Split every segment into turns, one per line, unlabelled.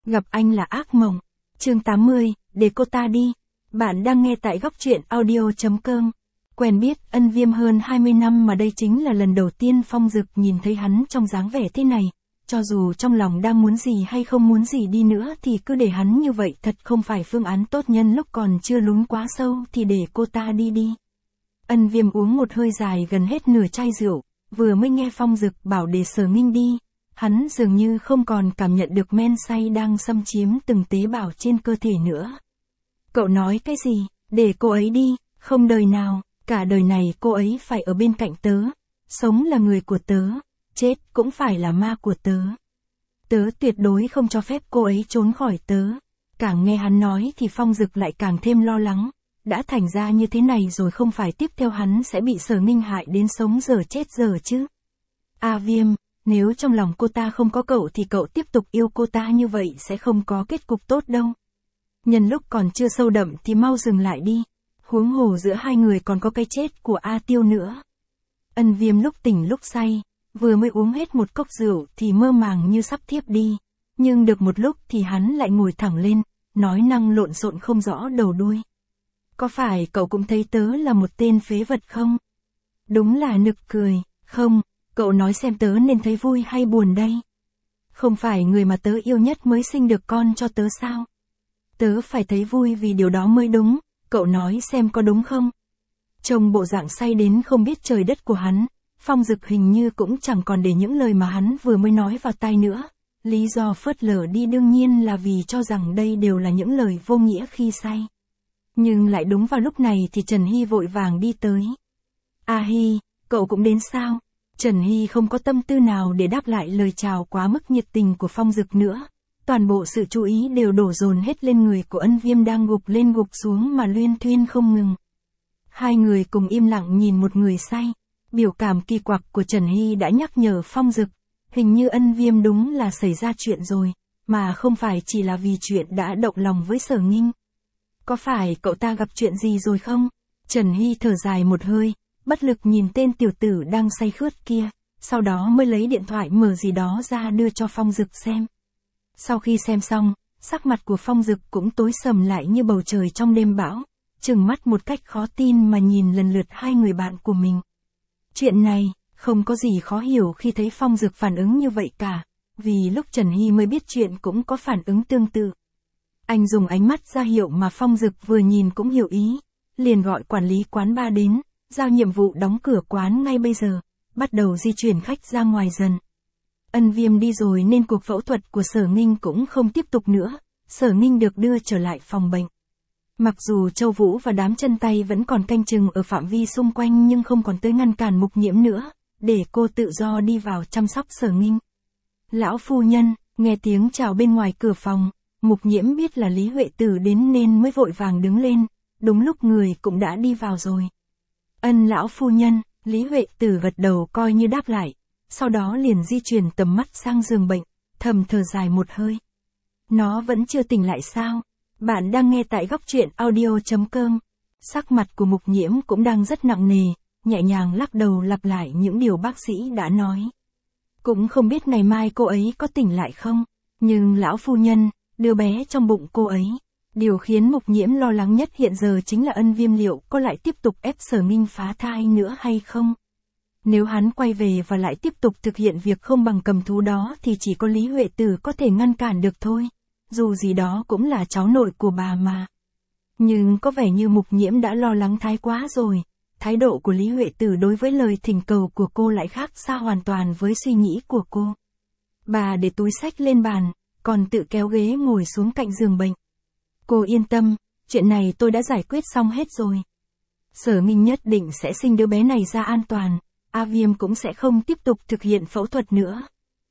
Gặp anh là ác mộng. Chương 80, để cô ta đi. Bạn đang nghe tại góc truyện audio.com. Quen biết Ân Viêm hơn 20 năm mà đây chính là lần đầu tiên Phong Dực nhìn thấy hắn trong dáng vẻ thế này. Cho dù trong lòng đang muốn gì hay không muốn gì đi nữa thì cứ để hắn như vậy thật không phải phương án tốt, nhân lúc còn chưa lún quá sâu thì để cô ta đi đi. Ân Viêm uống một hơi dài gần hết nửa chai rượu, vừa mới nghe Phong Dực bảo để Sở Nghinh đi. Hắn dường như không còn cảm nhận được men say đang xâm chiếm từng tế bào trên cơ thể nữa. Cậu nói cái gì, để cô ấy đi, không đời nào, cả đời này cô ấy phải ở bên cạnh tớ. Sống là người của tớ, chết cũng phải là ma của tớ. Tớ tuyệt đối không cho phép cô ấy trốn khỏi tớ. Càng nghe hắn nói thì Phong Dực lại càng thêm lo lắng. Đã thành ra như thế này rồi, không phải tiếp theo hắn sẽ bị Sở Nghinh hại đến sống dở chết dở chứ. A Viêm, nếu trong lòng cô ta không có cậu thì cậu tiếp tục yêu cô ta như vậy sẽ không có kết cục tốt đâu. Nhân lúc còn chưa sâu đậm thì mau dừng lại đi. Huống hồ giữa hai người còn có cái chết của A Tiêu nữa. Ân Viêm lúc tỉnh lúc say, vừa mới uống hết một cốc rượu thì mơ màng như sắp thiếp đi. Nhưng được một lúc thì hắn lại ngồi thẳng lên, nói năng lộn xộn không rõ đầu đuôi. Có phải cậu cũng thấy tớ là một tên phế vật không? Đúng là nực cười. Không, cậu nói xem tớ nên thấy vui hay buồn đây? Không phải người mà tớ yêu nhất mới sinh được con cho tớ sao? Tớ phải thấy vui vì điều đó mới đúng, cậu nói xem có đúng không? Trông bộ dạng say đến không biết trời đất của hắn, Phong Dực hình như cũng chẳng còn để những lời mà hắn vừa mới nói vào tai nữa. Lý do phớt lờ đi đương nhiên là vì cho rằng đây đều là những lời vô nghĩa khi say. Nhưng lại đúng vào lúc này thì Trần Hy vội vàng đi tới. A Hy, cậu cũng đến sao? Trần Hy không có tâm tư nào để đáp lại lời chào quá mức nhiệt tình của Phong Dực nữa. Toàn bộ sự chú ý đều đổ dồn hết lên người của Ân Viêm đang gục lên gục xuống mà luyên thuyên không ngừng. Hai người cùng im lặng nhìn một người say. Biểu cảm kỳ quặc của Trần Hy đã nhắc nhở Phong Dực. Hình như Ân Viêm đúng là xảy ra chuyện rồi, mà không phải chỉ là vì chuyện đã động lòng với Sở Nghinh. Có phải cậu ta gặp chuyện gì rồi không? Trần Hy thở dài một hơi, bất lực nhìn tên tiểu tử đang say khướt kia, sau đó mới lấy điện thoại mở gì đó ra đưa cho Phong Dực xem. Sau khi xem xong, sắc mặt của Phong Dực cũng tối sầm lại như bầu trời trong đêm bão, trừng mắt một cách khó tin mà nhìn lần lượt hai người bạn của mình. Chuyện này, không có gì khó hiểu khi thấy Phong Dực phản ứng như vậy cả, vì lúc Trần Hy mới biết chuyện cũng có phản ứng tương tự. Anh dùng ánh mắt ra hiệu mà Phong Dực vừa nhìn cũng hiểu ý, liền gọi quản lý quán bar đến, giao nhiệm vụ đóng cửa quán ngay bây giờ, bắt đầu di chuyển khách ra ngoài dần. Ân Viêm đi rồi nên cuộc phẫu thuật của Sở Nghinh cũng không tiếp tục nữa, Sở Nghinh được đưa trở lại phòng bệnh. Mặc dù Châu Vũ và đám chân tay vẫn còn canh chừng ở phạm vi xung quanh nhưng không còn tới ngăn cản Mục Nhiễm nữa, để cô tự do đi vào chăm sóc Sở Nghinh. Lão phu nhân, nghe tiếng chào bên ngoài cửa phòng, Mục Nhiễm biết là Lý Huệ Tử đến nên mới vội vàng đứng lên, đúng lúc người cũng đã đi vào rồi. Ân lão phu nhân, Lý Huệ Tử gật đầu coi như đáp lại, sau đó liền di chuyển tầm mắt sang giường bệnh, thầm thở dài một hơi. Nó vẫn chưa tỉnh lại sao? Bạn đang nghe tại góc truyện audio.com. Sắc mặt của Mục Nhiễm cũng đang rất nặng nề, nhẹ nhàng lắc đầu lặp lại những điều bác sĩ đã nói. Cũng không biết ngày mai cô ấy có tỉnh lại không, nhưng lão phu nhân, đứa bé trong bụng cô ấy. Điều khiến Mục Nhiễm lo lắng nhất hiện giờ chính là Ân Viêm liệu có lại tiếp tục ép Sở Nghinh phá thai nữa hay không. Nếu hắn quay về và lại tiếp tục thực hiện việc không bằng cầm thú đó thì chỉ có Lý Huệ Tử có thể ngăn cản được thôi. Dù gì đó cũng là cháu nội của bà mà. Nhưng có vẻ như Mục Nhiễm đã lo lắng thái quá rồi. Thái độ của Lý Huệ Tử đối với lời thỉnh cầu của cô lại khác xa hoàn toàn với suy nghĩ của cô. Bà để túi xách lên bàn, còn tự kéo ghế ngồi xuống cạnh giường bệnh. Cô yên tâm, chuyện này tôi đã giải quyết xong hết rồi. Sở Nghinh nhất định sẽ sinh đứa bé này ra an toàn, A Viêm cũng sẽ không tiếp tục thực hiện phẫu thuật nữa.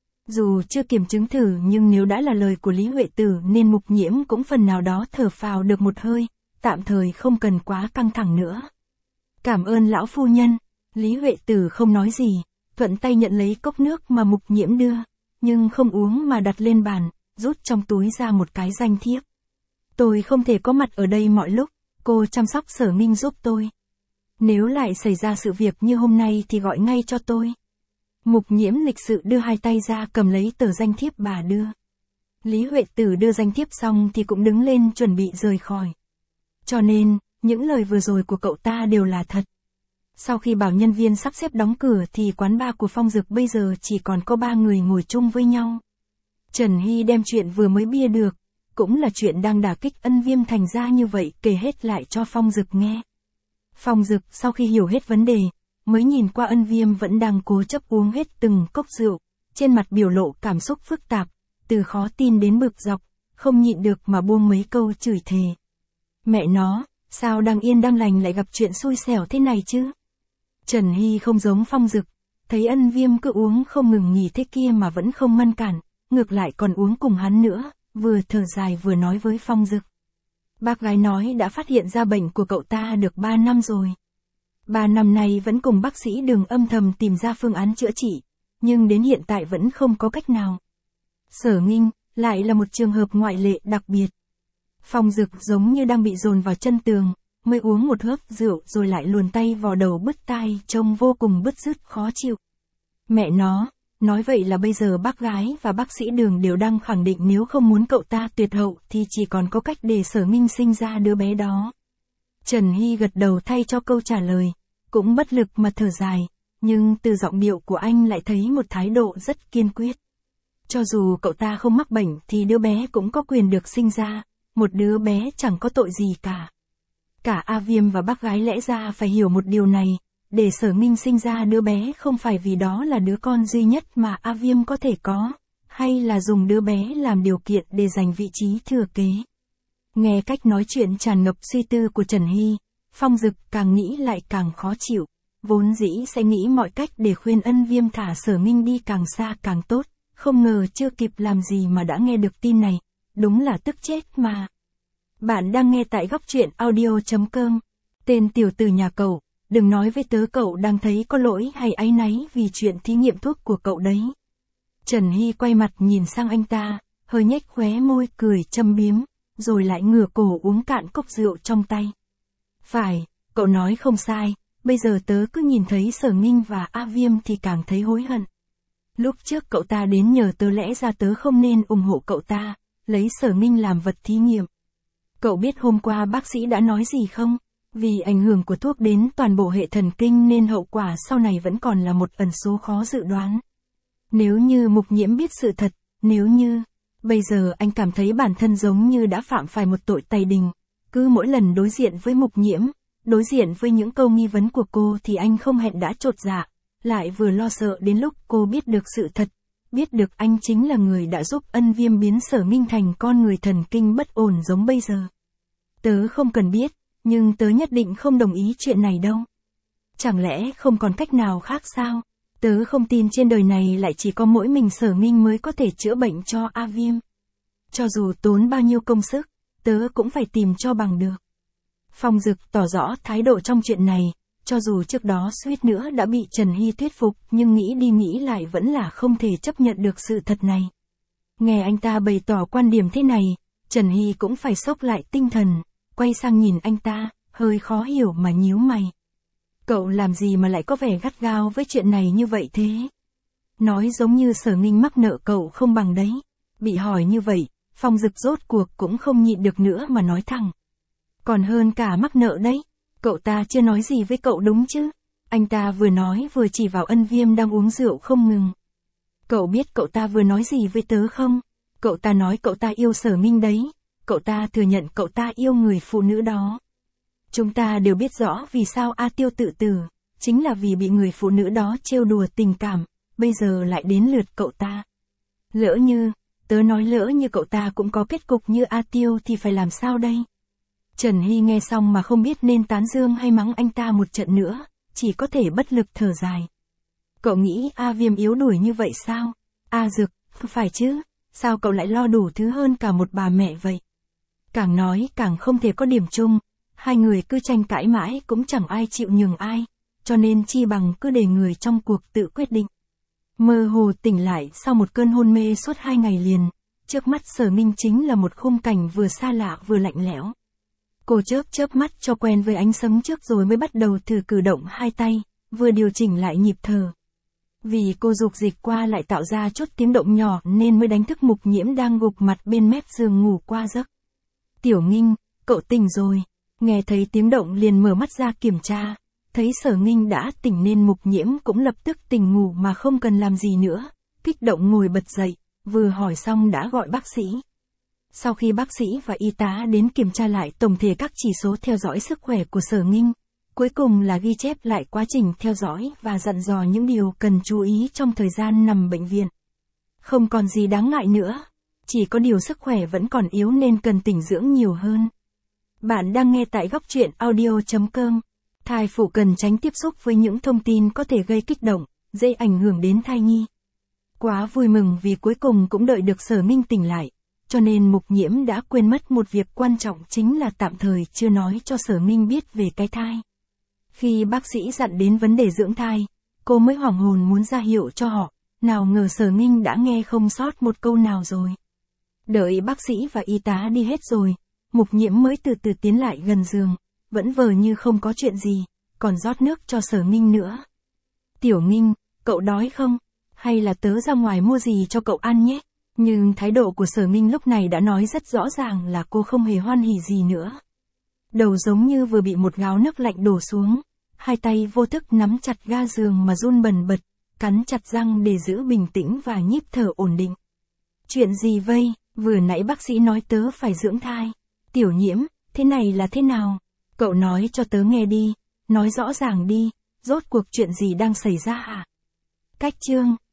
Dù chưa kiểm chứng thử nhưng nếu đã là lời của Lý Huệ Tử nên Mục Nhiễm cũng phần nào đó thở phào được một hơi, tạm thời không cần quá căng thẳng nữa. Cảm ơn lão phu nhân, Lý Huệ Tử không nói gì, thuận tay nhận lấy cốc nước mà Mục Nhiễm đưa, nhưng không uống mà đặt lên bàn, rút trong túi ra một cái danh thiếp. Tôi không thể có mặt ở đây mọi lúc, cô chăm sóc Sở Nghinh giúp tôi. Nếu lại xảy ra sự việc như hôm nay thì gọi ngay cho tôi. Mục Nhiễm lịch sự đưa hai tay ra cầm lấy tờ danh thiếp bà đưa. Lý Huệ Tử đưa danh thiếp xong thì cũng đứng lên chuẩn bị rời khỏi. Cho nên, những lời vừa rồi của cậu ta đều là thật. Sau khi bảo nhân viên sắp xếp đóng cửa thì quán bar của Phong Dực bây giờ chỉ còn có 3 người ngồi chung với nhau. Trần Hy đem chuyện vừa mới bia được, cũng là chuyện đang đả kích Ân Viêm thành ra như vậy kể hết lại cho Phong Dực nghe. Phong Dực sau khi hiểu hết vấn đề, mới nhìn qua Ân Viêm vẫn đang cố chấp uống hết từng cốc rượu, trên mặt biểu lộ cảm xúc phức tạp, từ khó tin đến bực dọc, không nhịn được mà buông mấy câu chửi thề. Mẹ nó, sao đang yên đang lành lại gặp chuyện xui xẻo thế này chứ? Trần Hy không giống Phong Dực, thấy Ân Viêm cứ uống không ngừng nghỉ thế kia mà vẫn không ngăn cản, ngược lại còn uống cùng hắn nữa, vừa thở dài vừa nói với Phong Dực. Bác gái nói đã phát hiện ra bệnh của cậu ta được 3 năm rồi. 3 năm nay vẫn cùng bác sĩ Đường âm thầm tìm ra phương án chữa trị, nhưng đến hiện tại vẫn không có cách nào. Sở Nghinh, lại là một trường hợp ngoại lệ đặc biệt. Phong Dực giống như đang bị dồn vào chân tường, mới uống một hớp rượu rồi lại luồn tay vào đầu bứt tai trông vô cùng bứt rứt khó chịu. Mẹ nó, nói vậy là bây giờ bác gái và bác sĩ Đường đều đang khẳng định nếu không muốn cậu ta tuyệt hậu thì chỉ còn có cách để Sở Nghinh sinh ra đứa bé đó. Trần Hy gật đầu thay cho câu trả lời, cũng bất lực mà thở dài, nhưng từ giọng điệu của anh lại thấy một thái độ rất kiên quyết. Cho dù cậu ta không mắc bệnh thì đứa bé cũng có quyền được sinh ra, một đứa bé chẳng có tội gì cả. Cả A Viêm và bác gái lẽ ra phải hiểu một điều này, để Sở Nghinh sinh ra đứa bé không phải vì đó là đứa con duy nhất mà A Viêm có thể có, hay là dùng đứa bé làm điều kiện để giành vị trí thừa kế. Nghe cách nói chuyện tràn ngập suy tư của Trần Hy, Phong Dực càng nghĩ lại càng khó chịu, vốn dĩ sẽ nghĩ mọi cách để khuyên Ân Viêm thả Sở Nghinh đi càng xa càng tốt, không ngờ chưa kịp làm gì mà đã nghe được tin này, đúng là tức chết mà. Bạn đang nghe tại góc truyện audio.com. Tên tiểu tử nhà cậu, đừng nói với tớ cậu đang thấy có lỗi hay áy náy vì chuyện thí nghiệm thuốc của cậu đấy. Trần Hy quay mặt nhìn sang anh ta, hơi nhếch khóe môi cười châm biếm, rồi lại ngửa cổ uống cạn cốc rượu trong tay. Phải, cậu nói không sai, bây giờ tớ cứ nhìn thấy Sở Nghinh và A Viêm thì càng thấy hối hận. Lúc trước cậu ta đến nhờ tớ lẽ ra tớ không nên ủng hộ cậu ta, lấy Sở Nghinh làm vật thí nghiệm. Cậu biết hôm qua bác sĩ đã nói gì không? Vì ảnh hưởng của thuốc đến toàn bộ hệ thần kinh nên hậu quả sau này vẫn còn là một ẩn số khó dự đoán. Nếu như Mục Nhiễm biết sự thật, nếu như... Bây giờ anh cảm thấy bản thân giống như đã phạm phải một tội tày đình. Cứ mỗi lần đối diện với Mục Nhiễm, đối diện với những câu nghi vấn của cô thì anh không hẹn đã chột dạ, lại vừa lo sợ đến lúc cô biết được sự thật, biết được anh chính là người đã giúp Ân Viêm biến Sở Nghinh thành con người thần kinh bất ổn giống bây giờ. Tớ không cần biết, nhưng tớ nhất định không đồng ý chuyện này đâu. Chẳng lẽ không còn cách nào khác sao? Tớ không tin trên đời này lại chỉ có mỗi mình Sở Nghinh mới có thể chữa bệnh cho A Viêm. Cho dù tốn bao nhiêu công sức, tớ cũng phải tìm cho bằng được. Phong Dực tỏ rõ thái độ trong chuyện này, cho dù trước đó suýt nữa đã bị Trần Hy thuyết phục nhưng nghĩ đi nghĩ lại vẫn là không thể chấp nhận được sự thật này. Nghe anh ta bày tỏ quan điểm thế này, Trần Hy cũng phải xốc lại tinh thần, quay sang nhìn anh ta, hơi khó hiểu mà nhíu mày. Cậu làm gì mà lại có vẻ gắt gao với chuyện này như vậy thế? Nói giống như Sở Nghinh mắc nợ cậu không bằng đấy. Bị hỏi như vậy, Phong Dực rốt cuộc cũng không nhịn được nữa mà nói thẳng. Còn hơn cả mắc nợ đấy, cậu ta chưa nói gì với cậu đúng chứ? Anh ta vừa nói vừa chỉ vào Ân Viêm đang uống rượu không ngừng. Cậu biết cậu ta vừa nói gì với tớ không? Cậu ta nói cậu ta yêu Sở Nghinh đấy, cậu ta thừa nhận cậu ta yêu người phụ nữ đó. Chúng ta đều biết rõ vì sao A Tiêu tự tử, chính là vì bị người phụ nữ đó trêu đùa tình cảm, bây giờ lại đến lượt cậu ta. Lỡ như, tớ nói lỡ như cậu ta cũng có kết cục như A Tiêu thì phải làm sao đây? Trần Hy nghe xong mà không biết nên tán dương hay mắng anh ta một trận nữa, chỉ có thể bất lực thở dài. Cậu nghĩ A Viêm yếu đuổi như vậy sao? A Dực, phải chứ, sao cậu lại lo đủ thứ hơn cả một bà mẹ vậy? Càng nói càng không thể có điểm chung, hai người cứ tranh cãi mãi cũng chẳng ai chịu nhường ai, cho nên chi bằng cứ để người trong cuộc tự quyết định. Mơ hồ tỉnh lại sau một cơn hôn mê suốt 2 ngày liền, trước mắt Sở Nghinh chính là một khung cảnh vừa xa lạ vừa lạnh lẽo. Cô chớp mắt cho quen với ánh sáng trước rồi mới bắt đầu thử cử động hai tay, vừa điều chỉnh lại nhịp thở. Vì cô dục dịch qua lại tạo ra chút tiếng động nhỏ nên mới đánh thức Mục Nhiễm đang gục mặt bên mép giường ngủ qua giấc. Tiểu Nghinh, cậu tỉnh rồi. Nghe thấy tiếng động liền mở mắt ra kiểm tra. Thấy Sở Nghinh đã tỉnh nên Mục Nhiễm cũng lập tức tỉnh ngủ mà không cần làm gì nữa. Kích động ngồi bật dậy, vừa hỏi xong đã gọi bác sĩ. Sau khi bác sĩ và y tá đến kiểm tra lại tổng thể các chỉ số theo dõi sức khỏe của Sở Nghinh, cuối cùng là ghi chép lại quá trình theo dõi và dặn dò những điều cần chú ý trong thời gian nằm bệnh viện. Không còn gì đáng ngại nữa, chỉ có điều sức khỏe vẫn còn yếu nên cần tĩnh dưỡng nhiều hơn. Bạn đang nghe tại góc truyện audio.com. Thai phụ cần tránh tiếp xúc với những thông tin có thể gây kích động, dễ ảnh hưởng đến thai nhi. Quá vui mừng vì cuối cùng cũng đợi được Sở Nghinh tỉnh lại, cho nên Mục Nhiễm đã quên mất một việc quan trọng chính là tạm thời chưa nói cho Sở Nghinh biết về cái thai. Khi bác sĩ dặn đến vấn đề dưỡng thai, cô mới hoảng hồn muốn ra hiệu cho họ, nào ngờ Sở Nghinh đã nghe không sót một câu nào rồi. Đợi bác sĩ và y tá đi hết rồi, Mục Nhiễm mới từ từ tiến lại gần giường, vẫn vờ như không có chuyện gì, còn rót nước cho Sở Nghinh nữa. Tiểu Nghinh, cậu đói không? Hay là tớ ra ngoài mua gì cho cậu ăn nhé? Nhưng thái độ của Sở Nghinh lúc này đã nói rất rõ ràng là cô không hề hoan hỉ gì nữa. Đầu giống như vừa bị một gáo nước lạnh đổ xuống, hai tay vô thức nắm chặt ga giường mà run bần bật, cắn chặt răng để giữ bình tĩnh và nhịp thở ổn định. Chuyện gì vây, vừa nãy bác sĩ nói tớ phải dưỡng thai. Tiểu Nhiễm, thế này là thế nào? Cậu nói cho tớ nghe đi, nói rõ ràng đi, rốt cuộc chuyện gì đang xảy ra hả? Cách chương